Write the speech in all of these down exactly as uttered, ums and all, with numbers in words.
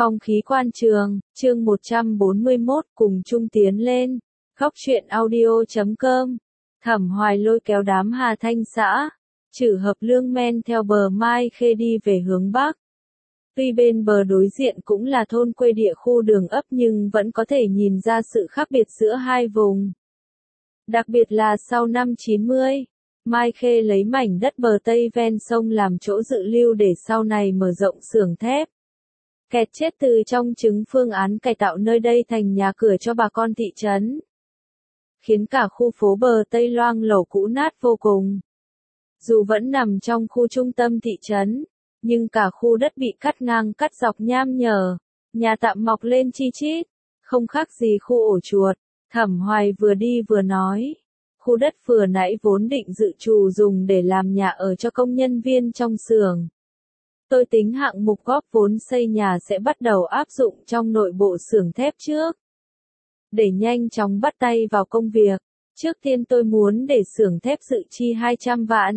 Phong khí quan trường, chương một trăm bốn mươi mốt, cùng chung tiến lên. Góc truyện audio chấm com. Thẩm Hoài lôi kéo đám Hà Thanh xã, Trử Hợp Lương men theo bờ Mai Khê đi về hướng Bắc. Tuy bên bờ đối diện cũng là thôn quê địa khu đường ấp nhưng vẫn có thể nhìn ra sự khác biệt giữa hai vùng. Đặc biệt là sau năm chín mươi, Mai Khê lấy mảnh đất bờ Tây ven sông làm chỗ dự lưu để sau này mở rộng xưởng thép. Kẹt chết từ trong trứng phương án cải tạo nơi đây thành nhà cửa cho bà con thị trấn. Khiến cả khu phố bờ Tây loang lổ cũ nát vô cùng. Dù vẫn nằm trong khu trung tâm thị trấn, nhưng cả khu đất bị cắt ngang cắt dọc nham nhở, nhà tạm mọc lên chi chít, không khác gì khu ổ chuột. Thẩm Hoài vừa đi vừa nói, khu đất vừa nãy vốn định dự trù dùng để làm nhà ở cho công nhân viên trong xưởng. Tôi tính hạng mục góp vốn xây nhà sẽ bắt đầu áp dụng trong nội bộ xưởng thép trước. Để nhanh chóng bắt tay vào công việc, trước tiên tôi muốn để xưởng thép dự chi hai trăm vạn.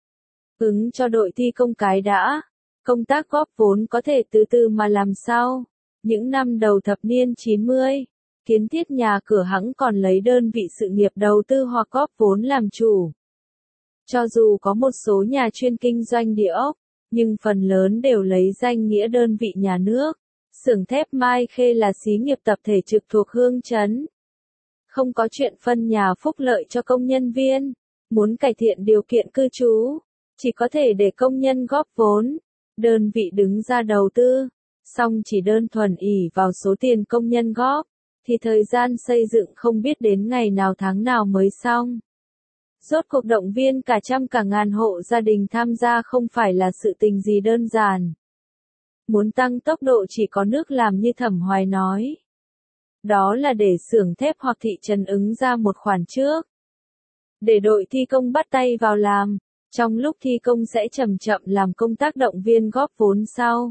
Ứng cho đội thi công cái đã, công tác góp vốn có thể từ từ mà làm sau. Những năm đầu thập niên chín mươi, Kiến Thiết nhà cửa hẵng còn lấy đơn vị sự nghiệp đầu tư hoặc góp vốn làm chủ. Cho dù có một số nhà chuyên kinh doanh địa ốc, nhưng phần lớn đều lấy danh nghĩa đơn vị nhà nước. Xưởng thép Mai Khê là xí nghiệp tập thể trực thuộc Hương Trấn. Không có chuyện phân nhà phúc lợi cho công nhân viên. Muốn cải thiện điều kiện cư trú, chỉ có thể để công nhân góp vốn. Đơn vị đứng ra đầu tư, song chỉ đơn thuần ỷ vào số tiền công nhân góp, thì thời gian xây dựng không biết đến ngày nào tháng nào mới xong. Rốt cuộc động viên cả trăm cả ngàn hộ gia đình tham gia không phải là sự tình gì đơn giản. Muốn tăng tốc độ chỉ có nước làm như Thẩm Hoài nói. Đó là để xưởng thép hoặc thị trấn ứng ra một khoản trước. Để đội thi công bắt tay vào làm, trong lúc thi công sẽ chậm chậm làm công tác động viên góp vốn sau.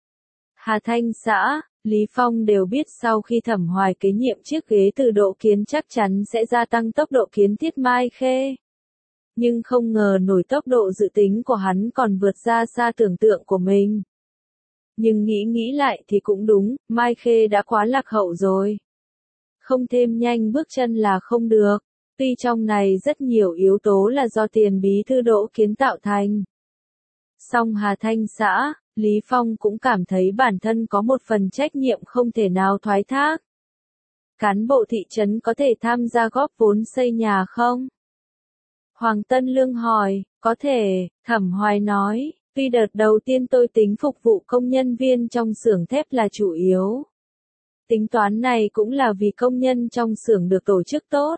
Hà Thanh xã, Lý Phong đều biết sau khi Thẩm Hoài kế nhiệm chiếc ghế từ Đỗ Kiến chắc chắn sẽ gia tăng tốc độ kiến thiết Mai Khê. Nhưng không ngờ nổi tốc độ dự tính của hắn còn vượt ra xa tưởng tượng của mình. Nhưng nghĩ nghĩ lại thì cũng đúng, Mai Khê đã quá lạc hậu rồi. Không thêm nhanh bước chân là không được, tuy trong này rất nhiều yếu tố là do tiền bí thư Đỗ Kiến tạo thành. Song Hà Thanh xã, Lý Phong cũng cảm thấy bản thân có một phần trách nhiệm không thể nào thoái thác. Cán bộ thị trấn có thể tham gia góp vốn xây nhà không? Hoàng Tân Lương hỏi, có thể, Thẩm Hoài nói, tuy đợt đầu tiên tôi tính phục vụ công nhân viên trong xưởng thép là chủ yếu. Tính toán này cũng là vì công nhân trong xưởng được tổ chức tốt.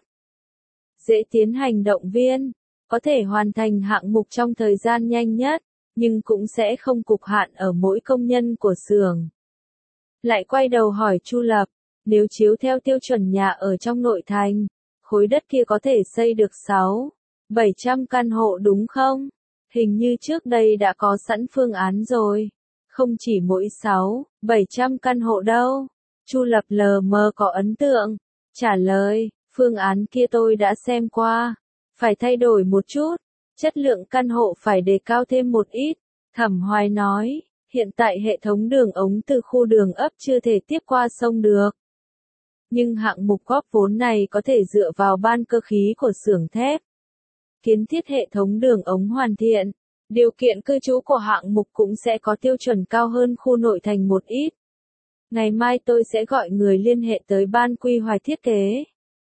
Dễ tiến hành động viên, có thể hoàn thành hạng mục trong thời gian nhanh nhất, nhưng cũng sẽ không cục hạn ở mỗi công nhân của xưởng. Lại quay đầu hỏi Chu Lập, nếu chiếu theo tiêu chuẩn nhà ở trong nội thành, khối đất kia có thể xây được sáu, bảy trăm căn hộ đúng không? Hình như trước đây đã có sẵn phương án rồi. Không chỉ mỗi sáu, bảy trăm căn hộ đâu. Chu Lập lờ mờ có ấn tượng. Trả lời, phương án kia tôi đã xem qua. Phải thay đổi một chút. Chất lượng căn hộ phải đề cao thêm một ít. Thẩm Hoài nói, hiện tại hệ thống đường ống từ khu đường ấp chưa thể tiếp qua sông được. Nhưng hạng mục góp vốn này có thể dựa vào ban cơ khí của xưởng thép. Kiến thiết hệ thống đường ống hoàn thiện, điều kiện cư trú của hạng mục cũng sẽ có tiêu chuẩn cao hơn khu nội thành một ít. Ngày mai tôi sẽ gọi người liên hệ tới ban quy hoạch thiết kế.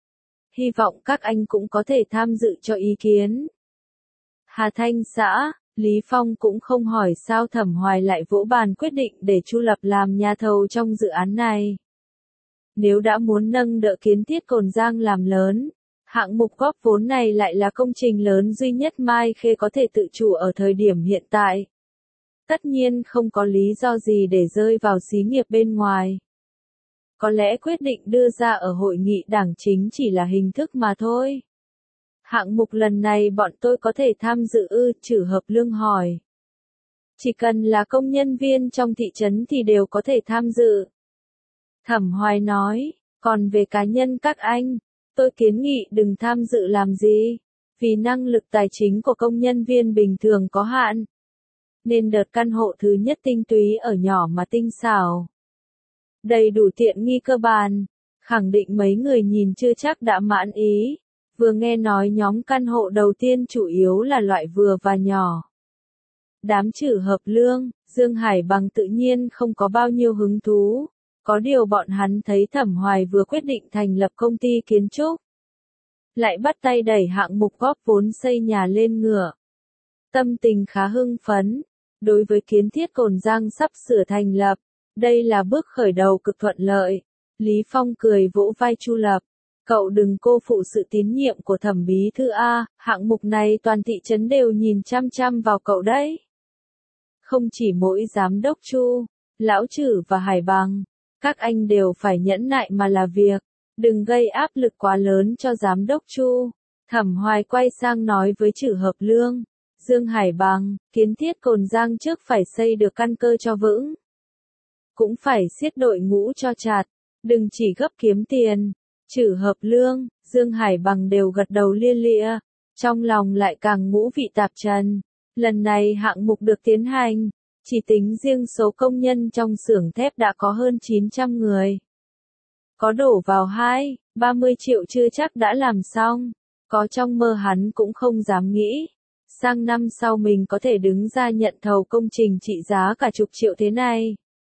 Hy vọng các anh cũng có thể tham dự cho ý kiến. Hà Thanh xã, Lý Phong cũng không hỏi sao Thẩm Hoài lại vỗ bàn quyết định để Chu Lập làm nhà thầu trong dự án này. Nếu đã muốn nâng đỡ kiến thiết Cồn Giang làm lớn, hạng mục góp vốn này lại là công trình lớn duy nhất Mai Khê có thể tự chủ ở thời điểm hiện tại. Tất nhiên không có lý do gì để rơi vào xí nghiệp bên ngoài. Có lẽ quyết định đưa ra ở hội nghị đảng chính chỉ là hình thức mà thôi. Hạng mục lần này bọn tôi có thể tham dự ư? Trử Hợp Lương hỏi. Chỉ cần là công nhân viên trong thị trấn thì đều có thể tham dự. Thẩm Hoài nói, còn về cá nhân các anh, tôi kiến nghị đừng tham dự làm gì, vì năng lực tài chính của công nhân viên bình thường có hạn. Nên đợt căn hộ thứ nhất tinh túy ở nhỏ mà tinh xảo. đầy đủ tiện nghi cơ bản. Khẳng định mấy người nhìn chưa chắc đã mãn ý. Vừa nghe nói nhóm căn hộ đầu tiên chủ yếu là loại vừa và nhỏ. Đám Trử Hợp Lương, Dương Hải Bằng tự nhiên không có bao nhiêu hứng thú. Có điều bọn hắn thấy Thẩm Hoài vừa quyết định thành lập công ty kiến trúc. Lại bắt tay đẩy hạng mục góp vốn xây nhà lên ngựa. Tâm tình khá hưng phấn. Đối với kiến thiết Cồn Giang sắp sửa thành lập, đây là bước khởi đầu cực thuận lợi. Lý Phong cười vỗ vai Chu Lập. Cậu đừng cô phụ sự tín nhiệm của Thẩm bí thư A, hạng mục này toàn thị trấn đều nhìn chăm chăm vào cậu đấy. Không chỉ mỗi giám đốc Chu, Lão Trử và Hải Bằng, các anh đều phải nhẫn nại mà là việc, đừng gây áp lực quá lớn cho giám đốc Chu. Thẩm Hoài quay sang nói với Trử Hợp Lương, Dương Hải Bằng, kiến thiết Cồn Giang trước phải xây được căn cơ cho vững. Cũng phải siết đội ngũ cho chặt, đừng chỉ gấp kiếm tiền. Trử Hợp Lương, Dương Hải Bằng đều gật đầu lia lịa, trong lòng lại càng ngũ vị tạp trần. Lần này hạng mục được tiến hành, chỉ tính riêng số công nhân trong xưởng thép đã có hơn chín trăm người. Có đổ vào hai, ba mươi triệu chưa chắc đã làm xong, có trong mơ hắn cũng không dám nghĩ. Sang năm sau mình có thể đứng ra nhận thầu công trình trị giá cả chục triệu thế này.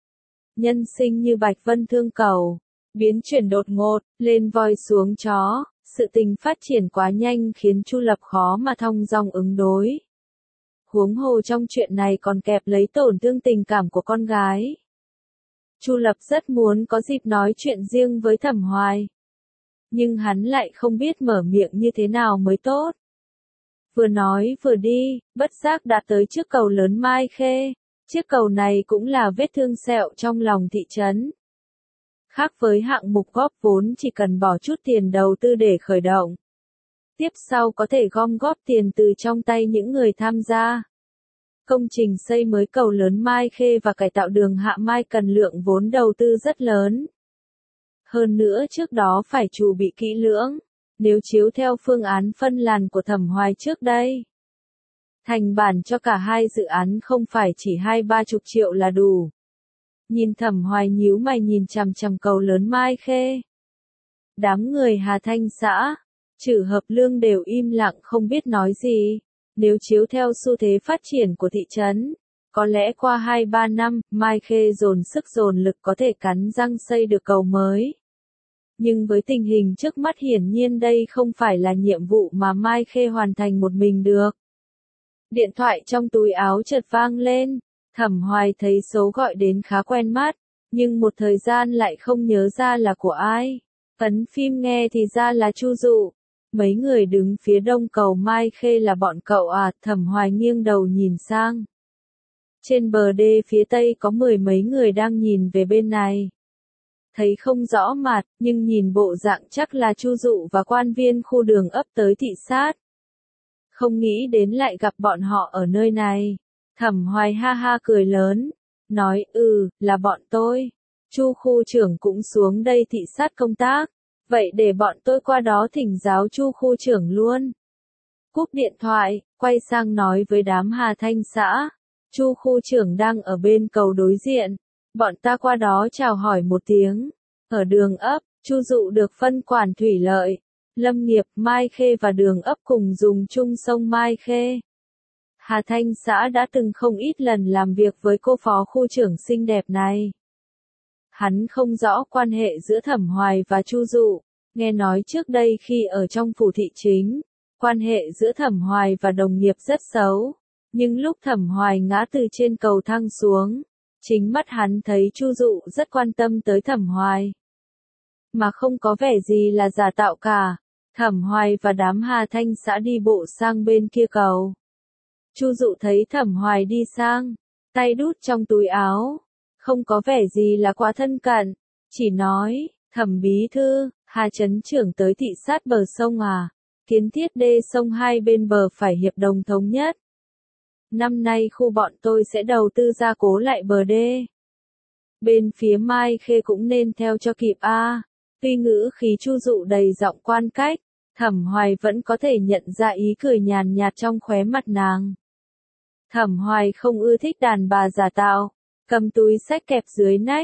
Nhân sinh như Bạch Vân Thương Cầu, biến chuyển đột ngột, lên voi xuống chó, sự tình phát triển quá nhanh khiến Chu Lập khó mà thong dong ứng đối. Huống hồ trong chuyện này còn kẹp lấy tổn thương tình cảm của con gái. Chu Lập rất muốn có dịp nói chuyện riêng với Thẩm Hoài. Nhưng hắn lại không biết mở miệng như thế nào mới tốt. Vừa nói vừa đi, bất giác đã tới trước cầu lớn Mai Khê. Chiếc cầu này cũng là vết thương sẹo trong lòng thị trấn. Khác với hạng mục góp vốn chỉ cần bỏ chút tiền đầu tư để khởi động. Tiếp sau có thể gom góp tiền từ trong tay những người tham gia. Công trình xây mới cầu lớn Mai Khê và cải tạo đường Hạ Mai cần lượng vốn đầu tư rất lớn. Hơn nữa trước đó phải chuẩn bị kỹ lưỡng, nếu chiếu theo phương án phân làn của Thẩm Hoài trước đây. Thành bản cho cả hai dự án không phải chỉ hai ba chục triệu là đủ. Nhìn Thẩm Hoài nhíu mày nhìn chằm chằm cầu lớn Mai Khê. Đám người Hà Thanh xã, Trử Hợp Lương đều im lặng không biết nói gì. Nếu chiếu theo xu thế phát triển của thị trấn, có lẽ qua hai ba năm, Mai Khê dồn sức dồn lực có thể cắn răng xây được cầu mới. Nhưng với tình hình trước mắt hiển nhiên đây không phải là nhiệm vụ mà Mai Khê hoàn thành một mình được. Điện thoại trong túi áo chợt vang lên, Thẩm Hoài thấy số gọi đến khá quen mắt, nhưng một thời gian lại không nhớ ra là của ai. Ấn phim nghe thì ra là Chu Dụ. Mấy người đứng phía đông cầu Mai Khê là bọn cậu à? Thẩm Hoài nghiêng đầu nhìn sang. Trên bờ đê phía tây có mười mấy người đang nhìn về bên này. Thấy không rõ mặt, nhưng nhìn bộ dạng chắc là Chu Dụ và quan viên khu đường ấp tới thị sát. Không nghĩ đến lại gặp bọn họ ở nơi này. Thẩm Hoài ha ha cười lớn, nói ừ, là bọn tôi. Chu khu trưởng cũng xuống đây thị sát công tác. Vậy để bọn tôi qua đó thỉnh giáo Chu khu trưởng luôn. Cúp điện thoại, quay sang nói với đám Hà Thanh xã. Chu khu trưởng đang ở bên cầu đối diện. Bọn ta qua đó chào hỏi một tiếng. Ở đường ấp, Chu Dụ được phân quản thủy lợi, lâm nghiệp, Mai Khê và đường ấp cùng dùng chung sông Mai Khê. Hà Thanh xã đã từng không ít lần làm việc với cô phó khu trưởng xinh đẹp này. Hắn không rõ quan hệ giữa Thẩm Hoài và Chu Dụ, nghe nói trước đây khi ở trong phủ thị chính, quan hệ giữa Thẩm Hoài và đồng nghiệp rất xấu, nhưng lúc Thẩm Hoài ngã từ trên cầu thang xuống, chính mắt hắn thấy Chu Dụ rất quan tâm tới Thẩm Hoài. Mà không có vẻ gì là giả tạo cả, Thẩm Hoài và đám Hà Thanh xã đi bộ sang bên kia cầu. Chu Dụ thấy Thẩm Hoài đi sang, tay đút trong túi áo, không có vẻ gì là quá thân cận, chỉ nói, Thẩm bí thư, Hà trấn trưởng tới thị sát bờ sông à, kiến thiết đê sông hai bên bờ phải hiệp đồng thống nhất. Năm nay khu bọn tôi sẽ đầu tư gia cố lại bờ đê. Bên phía Mai Khê cũng nên theo cho kịp a. À. Tuy ngữ khí Chu Dụ đầy giọng quan cách, Thẩm Hoài vẫn có thể nhận ra ý cười nhàn nhạt trong khóe mặt nàng. Thẩm Hoài không ưa thích đàn bà giả tạo, cầm túi xách kẹp dưới nách,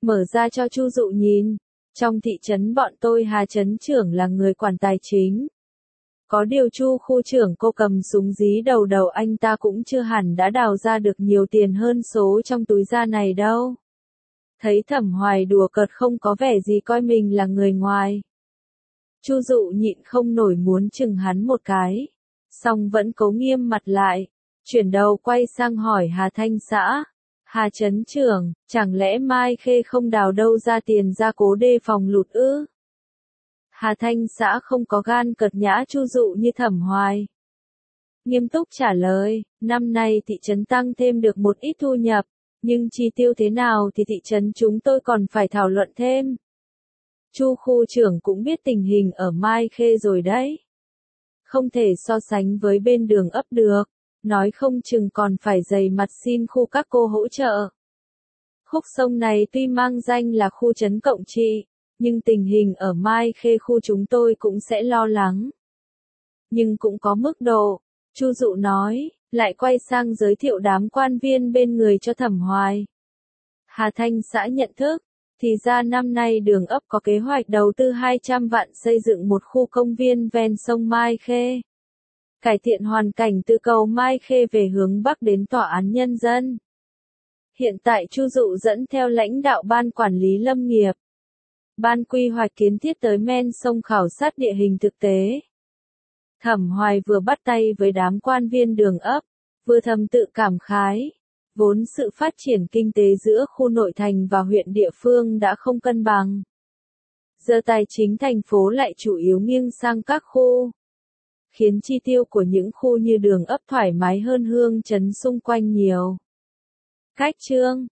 mở ra cho Chu Dụ nhìn. Trong thị trấn bọn tôi Hà trấn trưởng là người quản tài chính. Có điều Chu khu trưởng cô cầm súng dí đầu đầu anh ta cũng chưa hẳn đã đào ra được nhiều tiền hơn số trong túi da này đâu. Thấy Thẩm Hoài đùa cợt không có vẻ gì coi mình là người ngoài. Chu Dụ nhịn không nổi muốn chừng hắn một cái. Xong vẫn cố nghiêm mặt lại. Chuyển đầu quay sang hỏi Hà Thanh xã. Hà trấn trưởng, chẳng lẽ Mai Khê không đào đâu ra tiền ra cố đề phòng lụt ư? Hà Thanh xã không có gan cợt nhã Chu Dụ như Thẩm Hoài. Nghiêm túc trả lời, năm nay thị trấn tăng thêm được một ít thu nhập, nhưng chi tiêu thế nào thì thị trấn chúng tôi còn phải thảo luận thêm. Chu khu trưởng cũng biết tình hình ở Mai Khê rồi đấy. Không thể so sánh với bên đường ấp được, nói không chừng còn phải dày mặt xin khu các cô hỗ trợ. Khúc sông này tuy mang danh là khu trấn cộng trị, nhưng tình hình ở Mai Khê khu chúng tôi cũng sẽ lo lắng. Nhưng cũng có mức độ, Chu Dụ nói, lại quay sang giới thiệu đám quan viên bên người cho Thẩm Hoài. Hà Thanh xã nhận thức, thì ra năm nay đường ấp có kế hoạch đầu tư hai trăm vạn xây dựng một khu công viên ven sông Mai Khê. Cải thiện hoàn cảnh từ cầu Mai Khê về hướng Bắc đến Tòa án Nhân dân. Hiện tại Chu Dụ dẫn theo lãnh đạo ban quản lý lâm nghiệp, ban quy hoạch kiến thiết tới men sông khảo sát địa hình thực tế. Thẩm Hoài vừa bắt tay với đám quan viên đường ấp, vừa thầm tự cảm khái. Vốn sự phát triển kinh tế giữa khu nội thành và huyện địa phương đã không cân bằng. Giờ tài chính thành phố lại chủ yếu nghiêng sang các khu, khiến chi tiêu của những khu như đường ấp thoải mái hơn hương trấn xung quanh nhiều. Cách chương